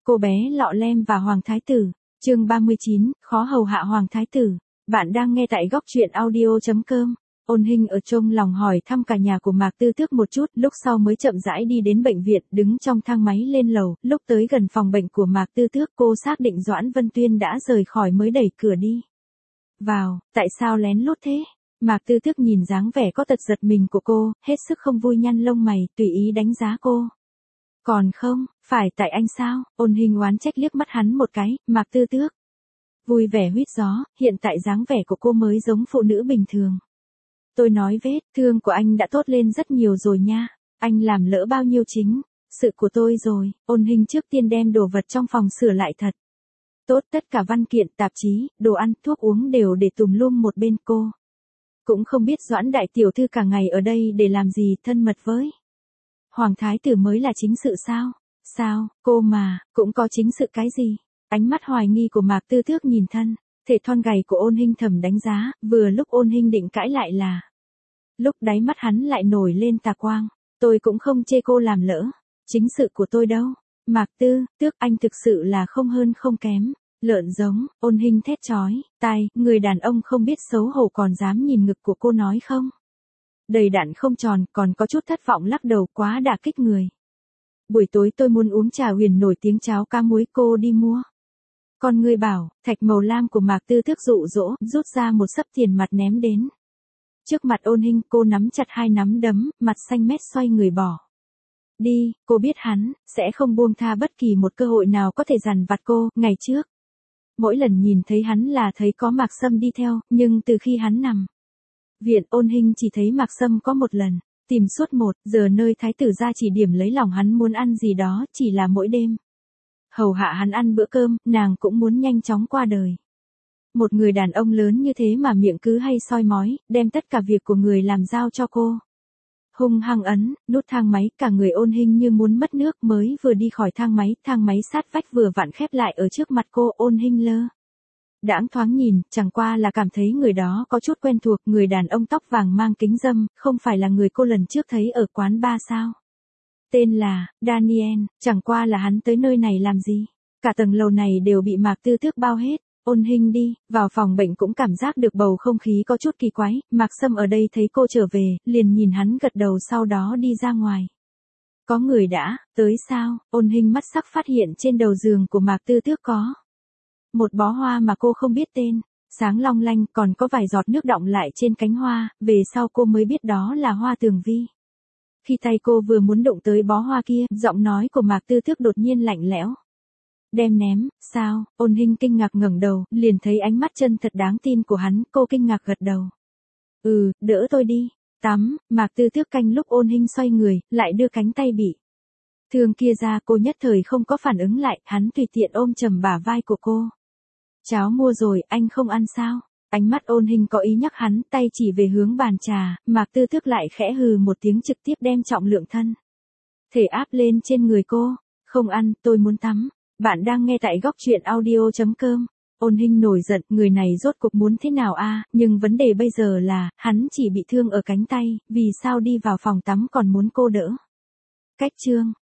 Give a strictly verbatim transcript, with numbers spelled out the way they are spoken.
cô bé lọ lem và Hoàng Thái Tử. Chương ba mươi chín, khó hầu hạ Hoàng Thái Tử. Bạn đang nghe tại góc truyện audio chấm com. Ôn Hinh ở trong lòng hỏi thăm cả nhà của Mạc Tư Tước một chút, lúc sau mới chậm rãi đi đến bệnh viện, đứng trong thang máy lên lầu, lúc tới gần phòng bệnh của Mạc Tư Tước, cô xác định Doãn Vân Tuyên đã rời khỏi mới đẩy cửa đi vào. Tại sao lén lút thế? Mạc Tư Tước nhìn dáng vẻ có tật giật mình của cô, hết sức không vui nhăn lông mày, tùy ý đánh giá cô. Còn không, phải tại anh sao? Ôn Hinh oán trách liếc mắt hắn một cái. Mạc Tư Tước vui vẻ huýt gió, hiện tại dáng vẻ của cô mới giống phụ nữ bình thường. Tôi nói vết thương của anh đã tốt lên rất nhiều rồi nha. Anh làm lỡ bao nhiêu chính sự của tôi rồi. Ôn Hinh trước tiên đem đồ vật trong phòng sửa lại thật tốt, tất cả văn kiện, tạp chí, đồ ăn, thuốc uống đều để tùm lum một bên. Cô cũng không biết Doãn đại tiểu thư cả ngày ở đây để làm gì, thân mật với Hoàng Thái Tử mới là chính sự sao? Sao, cô mà, cũng có chính sự cái gì? Ánh mắt hoài nghi của Mạc Tư Tước nhìn thân thể thon gầy của Ôn Hinh thầm đánh giá, vừa lúc Ôn Hinh định cãi lại là lúc đáy mắt hắn lại nổi lên tà quang. Tôi cũng không chê cô làm lỡ chính sự của tôi đâu. Mạc Tư Tước, anh thực sự là không hơn không kém lợn giống. Ôn Hinh thét chói tai, người đàn ông không biết xấu hổ còn dám nhìn ngực của cô nói không. Đầy đặn không tròn, còn có chút thất vọng lắc đầu, quá đả kích người. Buổi tối tôi muốn uống trà huyền nổi tiếng cháo cá muối, cô đi mua. Còn người bảo, thạch màu lam của Mạc Tư Tước dụ dỗ, rút ra một xấp tiền mặt ném đến trước mặt Ôn Hinh. Cô nắm chặt hai nắm đấm, mặt xanh mét xoay người bỏ đi. Cô biết hắn sẽ không buông tha bất kỳ một cơ hội nào có thể dằn vặt cô. Ngày trước, mỗi lần nhìn thấy hắn là thấy có Mạc Sâm đi theo, nhưng từ khi hắn nằm viện, Ôn Hinh chỉ thấy Mạc Sâm có một lần tìm suốt một giờ nơi thái tử ra chỉ điểm lấy lòng hắn muốn ăn gì đó, chỉ là mỗi đêm hầu hạ hắn ăn bữa cơm, nàng cũng muốn nhanh chóng qua đời. Một người đàn ông lớn như thế mà miệng cứ hay soi mói, đem tất cả việc của người làm giao cho cô. Hung hăng ấn nút thang máy, cả người Ôn Hinh như muốn mất nước. Mới vừa đi khỏi thang máy, thang máy sát vách vừa vặn khép lại ở trước mặt cô. Ôn Hinh lơ đãng thoáng nhìn, chẳng qua là cảm thấy người đó có chút quen thuộc. Người đàn ông tóc vàng mang kính râm, không phải là người cô lần trước thấy ở quán bar sao? Tên là Daniel, chẳng qua là hắn tới nơi này làm gì? Cả tầng lầu này đều bị Mạc Tư Tước bao hết. Ôn Hinh đi vào phòng bệnh cũng cảm giác được bầu không khí có chút kỳ quái. Mạc Sâm ở đây thấy cô trở về, liền nhìn hắn gật đầu, sau đó đi ra ngoài. Có người đã tới sao? Ôn Hinh mắt sắc phát hiện trên đầu giường của Mạc Tư Tước có một bó hoa mà cô không biết tên, sáng long lanh, còn có vài giọt nước đọng lại trên cánh hoa. Về sau cô mới biết đó là hoa tường vi. Khi tay cô vừa muốn đụng tới bó hoa kia, giọng nói của Mạc Tư Tước đột nhiên lạnh lẽo. Đem ném, sao? Ôn Hinh kinh ngạc ngẩng đầu, liền thấy ánh mắt chân thật đáng tin của hắn. Cô kinh ngạc gật đầu. Ừ, đỡ tôi đi. Tắm. Mạc Tư Tước canh lúc Ôn Hinh xoay người, lại đưa cánh tay bị thương kia ra. Cô nhất thời không có phản ứng lại, hắn tùy tiện ôm chầm bả vai của cô. Cháo mua rồi, anh không ăn sao? Ánh mắt Ôn Hinh có ý nhắc hắn, tay chỉ về hướng bàn trà. Mạc Tư Tước lại khẽ hừ một tiếng, trực tiếp đem trọng lượng thân thể áp lên trên người cô. Không ăn, tôi muốn tắm. Bạn đang nghe tại góc truyện audio chấm com. Ôn Hinh nổi giận, người này rốt cuộc muốn thế nào a? Nhưng vấn đề bây giờ là, hắn chỉ bị thương ở cánh tay, vì sao đi vào phòng tắm còn muốn cô đỡ? Cách chương